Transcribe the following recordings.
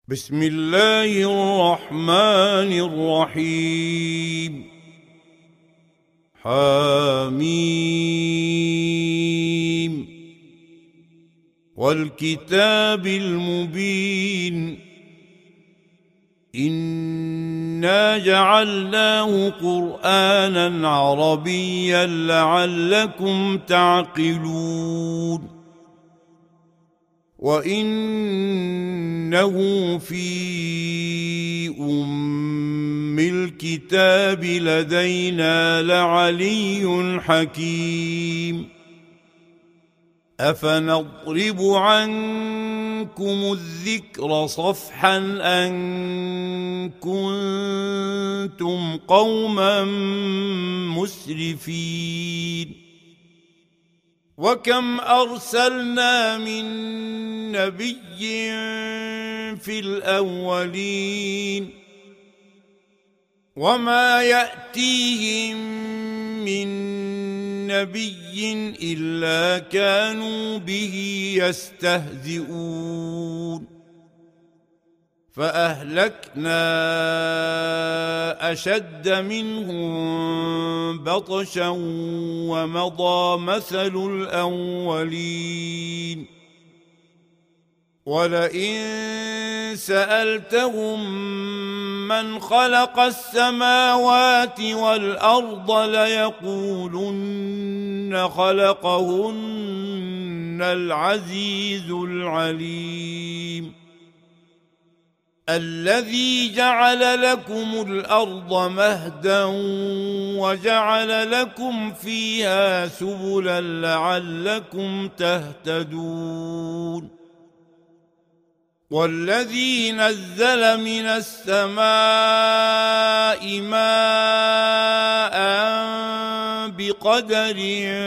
بسم الله الرحمن الرحيم. حميم والكتاب المبين. إنا جعلناه قرآنا عربيا لعلكم تعقلون. وإنه في أم الكتاب لدينا لعلي حكيم. أفنضرب عنكم الذكر صفحا أن كنتم قوما مسرفين. وكم أرسلنا من نبي في الأولين وما يأتيهم من نبي إلا كانوا به يستهزئون. فأهلكنا أشد منهم بطشا ومضى مثل الأولين. ولئن سألتهم من خلق السماوات والأرض ليقولن خلقهن العزيز العليم. الذي جعل لكم الأرض مهدا وجعل لكم فيها سبلا لعلكم تهتدون. والذي نزل من السماء ماء بقدر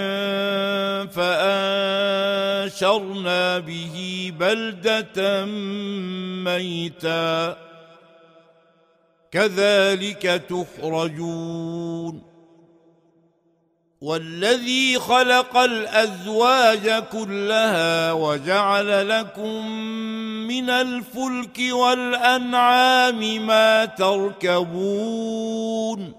فأنشرنا به بلدة ميتا كذلك تخرجون. والذي خلق الأزواج كلها وجعل لكم من الفلك والأنعام ما تركبون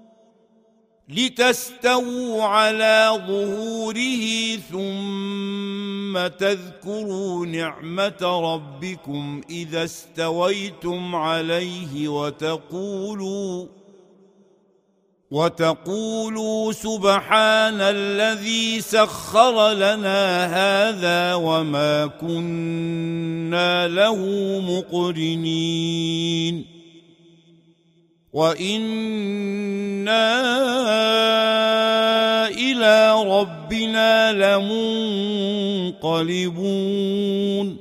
لتستووا على ظهوره ثم تذكروا نعمة ربكم إذا استويتم عليه وتقولوا سبحان الذي سخر لنا هذا وما كنا له مقرنين وإنا إلى ربنا لمنقلبون.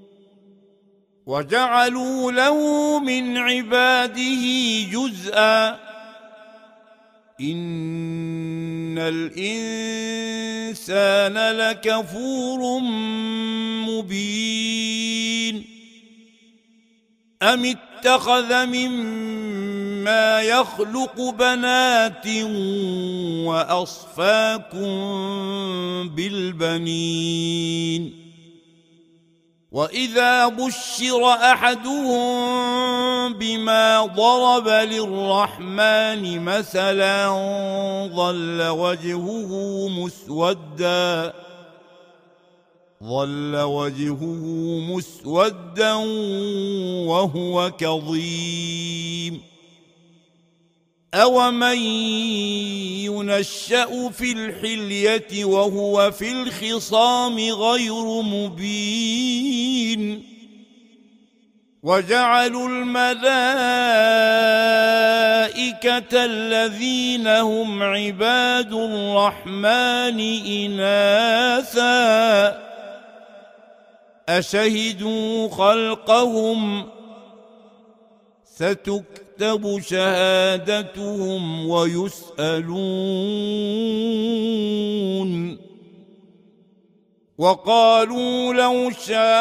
وجعلوا له من عباده جزءا إن الإنسان لكفور مبين. أم اتخذ مما يخلق بنات وأصفاكم بالبنين. وإذا بشر أحدهم بما ضرب للرحمن مثلا ظل وجهه مسودا وهو كظيم. أومن ينشأ في الحلية وهو في الخصام غير مبين. وجعلوا الملائكة الذين هم عباد الرحمن إناثا أشهدوا خلقهم ستكتب شهادتهم ويسألون. وقالوا لو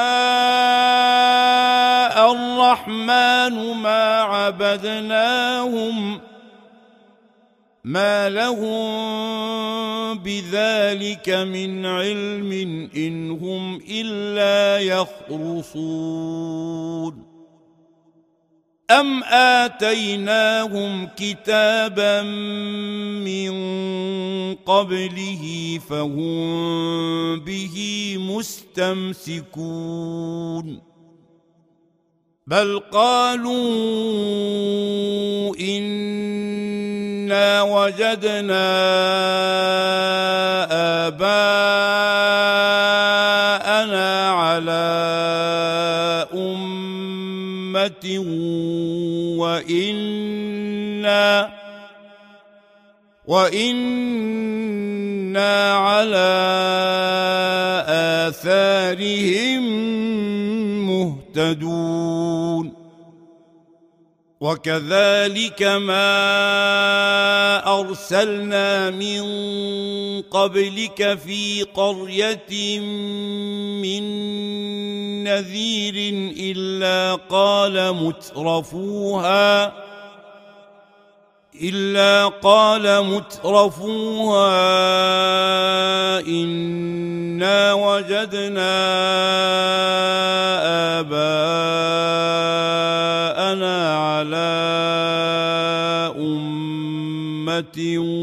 شاء الرحمن ما عبدناهم ما لهم بذلك من علم إن هم إلا يخرصون. أم آتيناهم كتابا من قبله فهم به مستمسكون بل قالوا إنا وجدنا آباءنا على أمة وإنا على آثارهم مهتدون وكذلك ما أرسلنا من قبلك في قرية من نذير إلا قال مترفوها إنا وجدنا آباءنا على أمة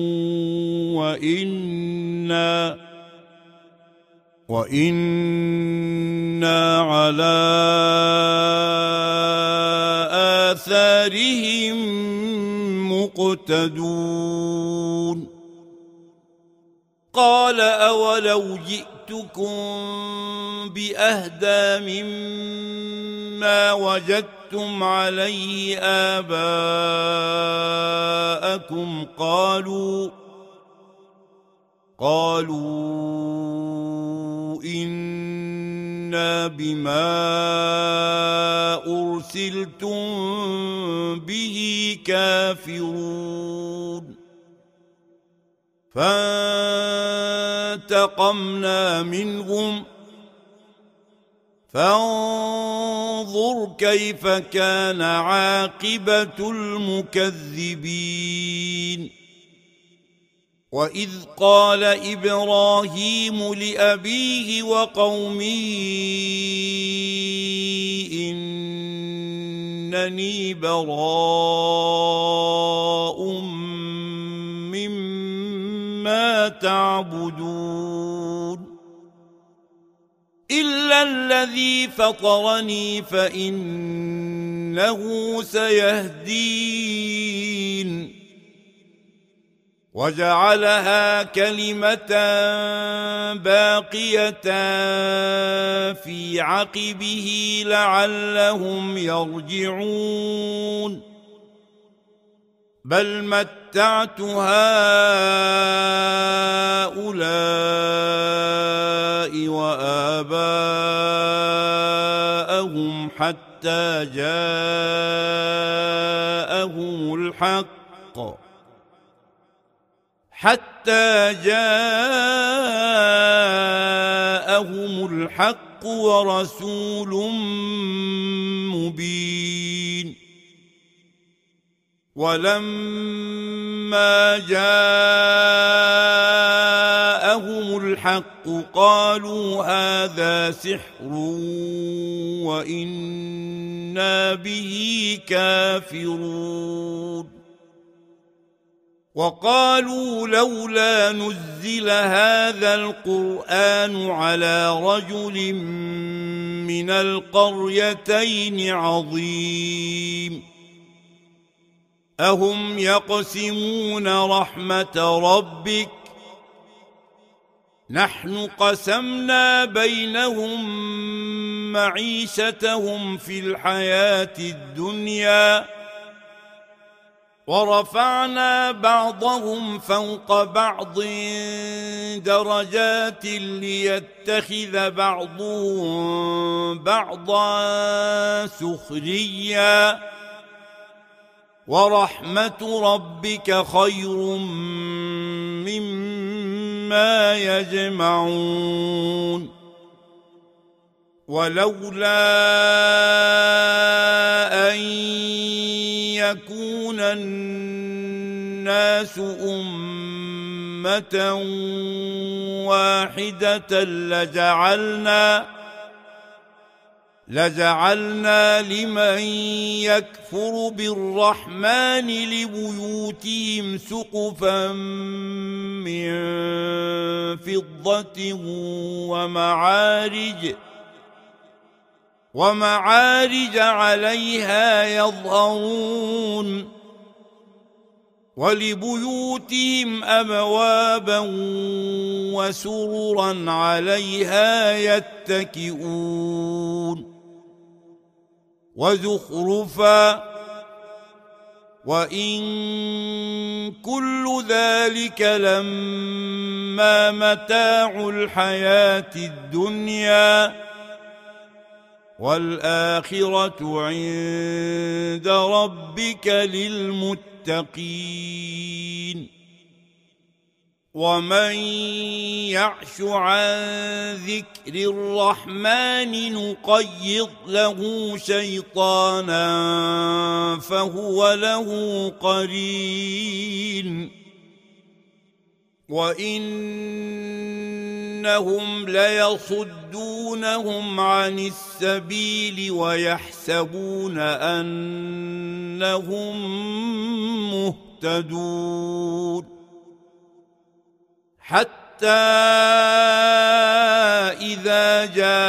وإنا على آثارهم مقتدون قال أولو جئتكم بأهدى مما وجدتم عليه آباءكم قالوا إنا بما أرسلتم به كافرون فانتقمنا منهم فانظر كيف كان عاقبة المكذبين وإذ قال إبراهيم لأبيه وقومه إنني براء مما تعبدون إلا الذي فطرني فإنه سيهدين وجعلها كلمة باقية في عقبه لعلهم يرجعون بل متعت هؤلاء وآباءهم حتى جاءهم الحق ورسول مبين ولما جاءهم الحق قالوا هذا سحر وإنا به كافرون وقالوا لولا نزل هذا القرآن على رجل من القريتين عظيم أهم يقسمون رحمة ربك نحن قسمنا بينهم معيشتهم في الحياة الدنيا ورفعنا بعضهم فوق بعض درجات ليتخذ بعضهم بعضا سخريا ورحمة ربك خير مما يجمعون ولولا أن يكون الناس أمة واحدة لجعلنا لمن يكفر بالرحمن لبيوتهم سقفا من فضة ومعارج عليها يظهرون ولبيوتهم أبوابا وسررا عليها يتكئون وزخرفا وإن كل ذلك لما متاع الحياة الدنيا والآخرة عند ربك للمتقين ومن يعش عن ذكر الرحمن نقيض له شيطانا فهو له قرين وإنهم ليصدونهم عن السبيل ويحسبون أنهم مهتدون حتى إذا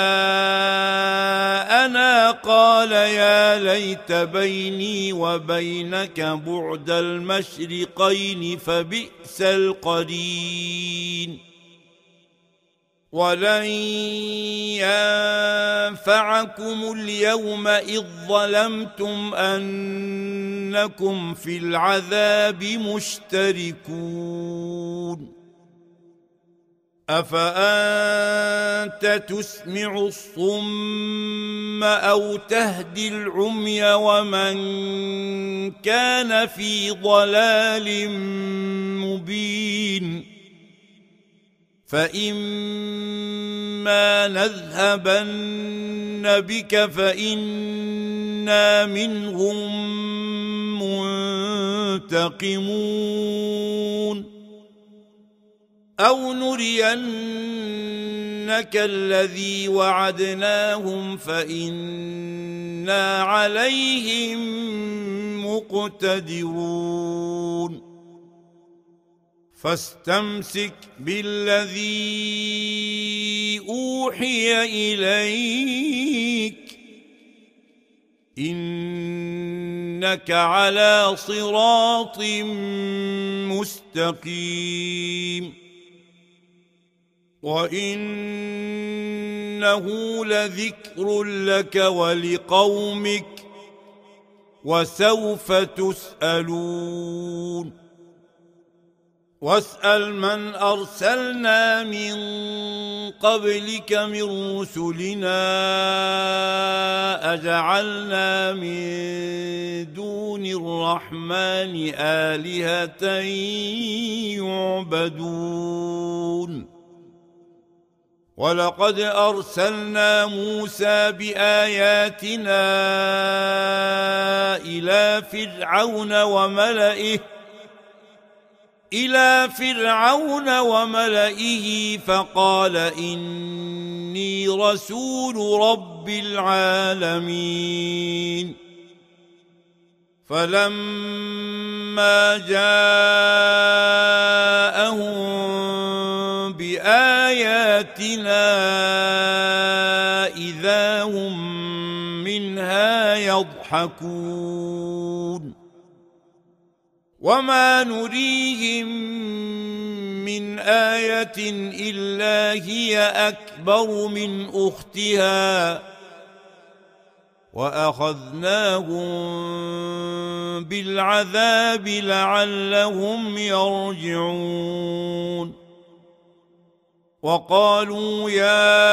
جاءنا قال يا ليت بيني وبينك بعد المشرقين فبئس القرين ولن ينفعكم اليوم إذ ظلمتم أنكم في العذاب مشتركون أفأنت تسمع الصم أو تهدي العمي ومن كان في ضلال مبين فإما نذهبن بك فإنا منهم منتقمون أو نرينك الذي وعدناهم فإنا عليهم مقتدرون فاستمسك بالذي أوحي إليك إنك على صراط مستقيم وإنه لذكر لك ولقومك وسوف تسألون واسأل من أرسلنا من قبلك من رسلنا أجعلنا من دون الرحمن آلهة يعبدون ولقد أرسلنا موسى بآياتنا إلى فرعون وملئه فقال إني رسول رب العالمين فلما جاءهم بآياتنا إذا هم منها يضحكون وما نريهم من آية إلا هي أكبر من أختها وأخذناهم بالعذاب لعلهم يرجعون وقالوا يا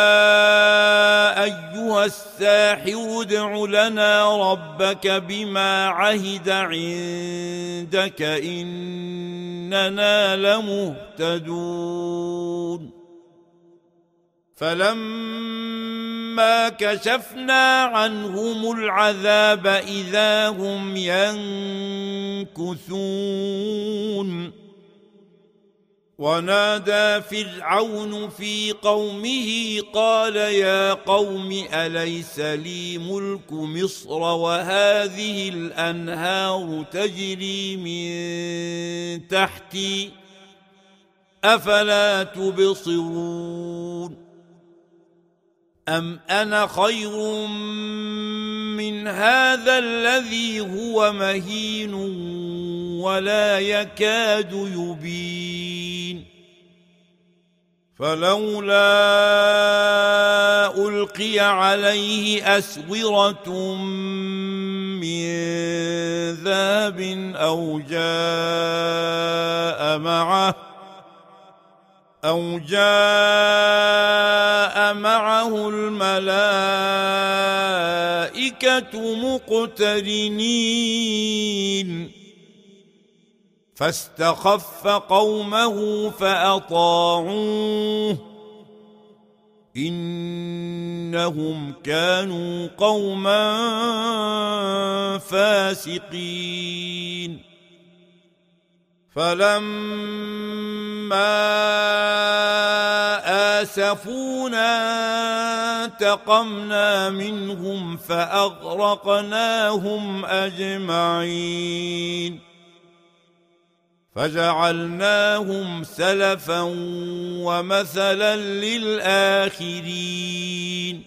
أيها الساحر ادع لنا ربك بما عهد عندك إننا لمهتدون فلما كشفنا عنهم العذاب إذا هم ينكثون ونادى فرعون في قومه قال يا قوم أليس لي ملك مصر وهذه الأنهار تجري من تحتي أفلا تبصرون أم أنا خير من هذا الذي هو مهين ولا يكاد يبين فلولا ألقي عليه أسورة من ذهب أو جاء معه الملائكة مقترنين فاستخف قومه فأطاعوه إنهم كانوا قوما فاسقين فلما آسفونا انتقمنا منهم فأغرقناهم أجمعين فجعلناهم سلفا ومثلا للآخرين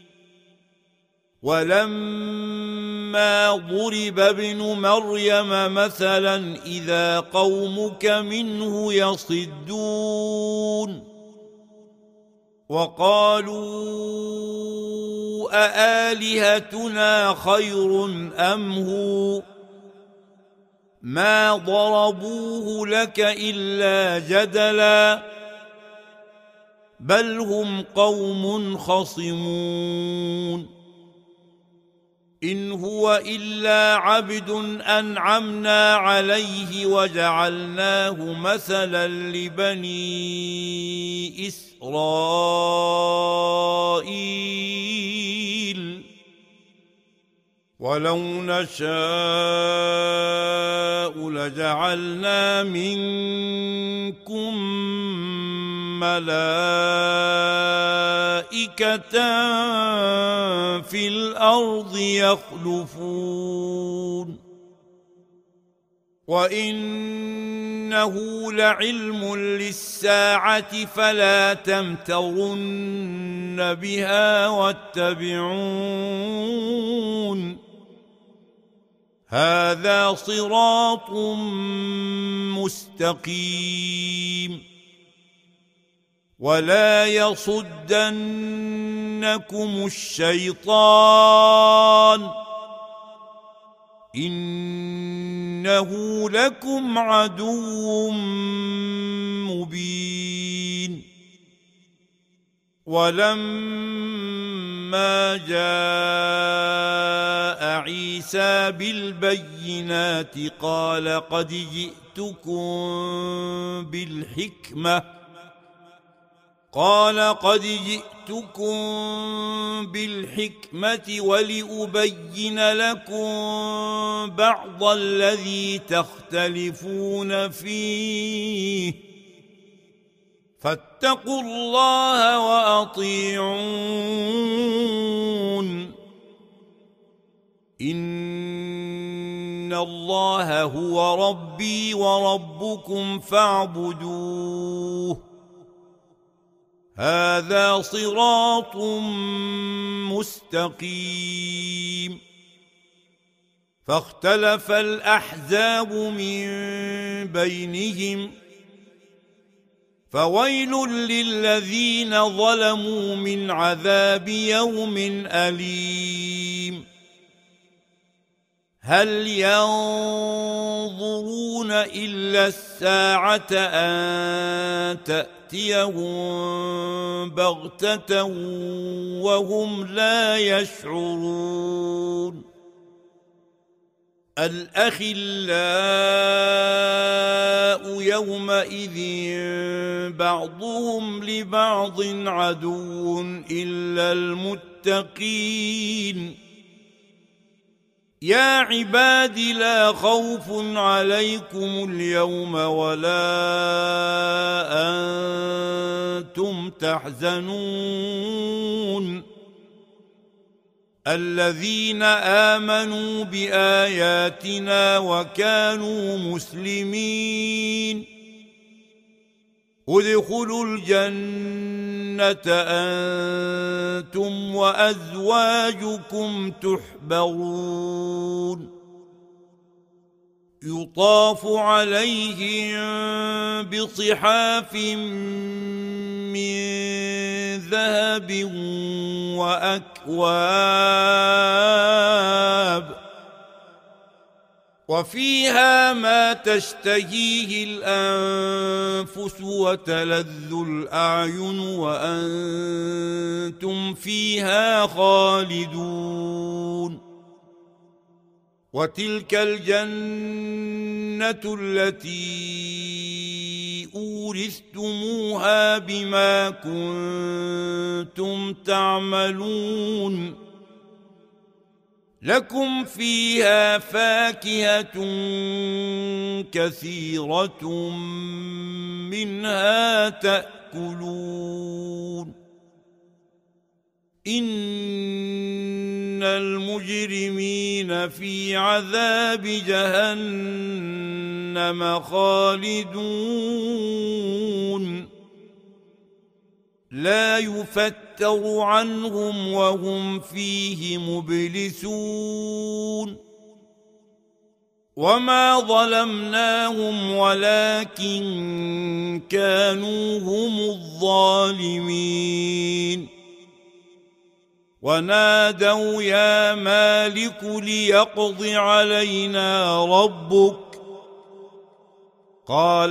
ولما ضرب ابن مريم مثلا إذا قومك منه يصدون وقالوا أآلهتنا خير أم هو ما ضربوه لك إلا جدلا بل هم قوم خصمون إن هو إلا عبد أنعمنا عليه وجعلناه مثلا لبني إسرائيل ولو نشاء لجعلنا منكم ملائكة في الأرض يخلفون وإنه لعلم للساعة فلا تمترن بها واتبعون هذا صراط مستقيم ولا يصدنكم الشيطان إنه لكم عدو مبين ولما جاء عيسى بالبينات قال قد جئتكم بالحكمة ولأبين لكم بعض الذي تختلفون فيه فاتقوا الله وأطيعون إن الله هو ربي وربكم فاعبدوه هذا صراط مستقيم فاختلف الأحزاب من بينهم فويل للذين ظلموا من عذاب يوم أليم هل ينظرون إلا الساعة أن تأتيهم بغتة وهم لا يشعرون الأخلاء يومئذ بعضهم لبعض عدو إلا المتقين يا عباد لا خوف عليكم اليوم ولا أنتم تحزنون الذين آمنوا بآياتنا وكانوا مسلمين ادخلوا الجنة أنتم وأزواجكم تحبرون يطاف عليهم بصحاف من ذهب وأكواب وفيها ما تشتهيه الأنفس وتلذ الأعين وأنتم فيها خالدون وتلك الجنة التي أورثتموها بما كنتم تعملون لكم فيها فاكهة كثيرة منها تأكلون إن المجرمين في عذاب جهنم خالدون لا يفتر عنهم وهم فيه مبلسون وما ظلمناهم ولكن كانوا هم الظالمين ونادوا يا مالك ليقض علينا ربك قال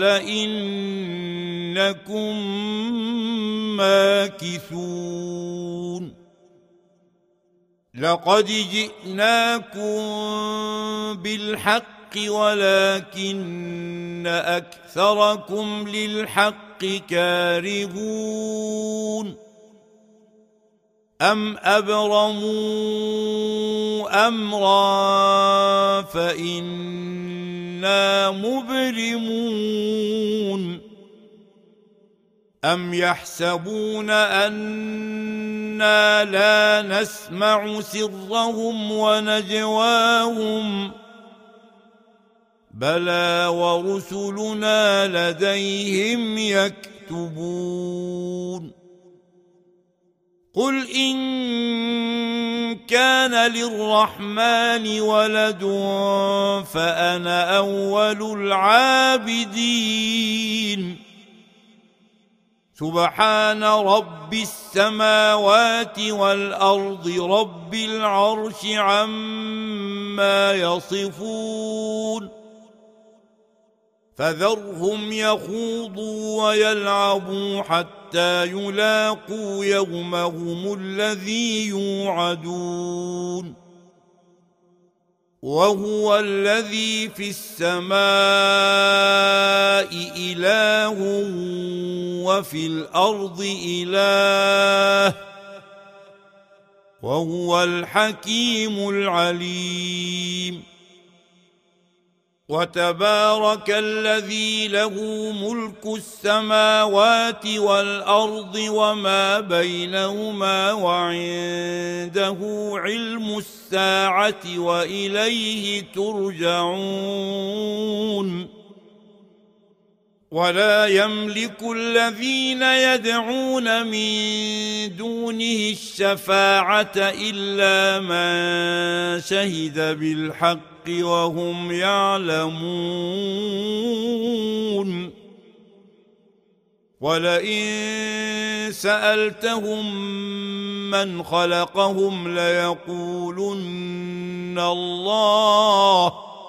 إنكم ماكثون لقد جئناكم بالحق ولكن أكثركم للحق كارهون أم أبرموا أمرا فإنا مبرمون أم يحسبون أنا لا نسمع سرهم ونجواهم بلى ورسلنا لديهم يكتبون قل إن كان للرحمن ولد فأنا أول العابدين سبحان رب السماوات والأرض رب العرش عما يصفون فذرهم يخوضوا ويلعبوا حتى يلاقوا يومهم الذي يوعدون وهو الذي في السماء إله وفي الأرض إله وهو الحكيم العليم وتبارك الذي له ملك السماوات والأرض وما بينهما وعنده علم الساعة وإليه ترجعون ولا يملك الذين يدعون من دونه الشفاعة إلا من شهد بالحق وهم يعلمون ولئن سألتهم من خلقهم ليقولن الله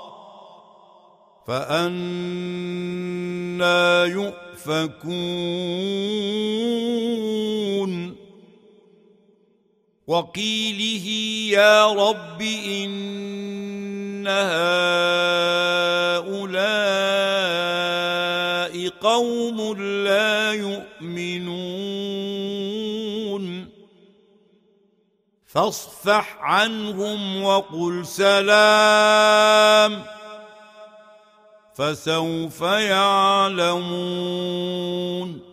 فأنى يؤفكون وقيله يا رب إن هؤلاء قوم لا يؤمنون فاصفح عنهم وقل سلام فسوف يعلمون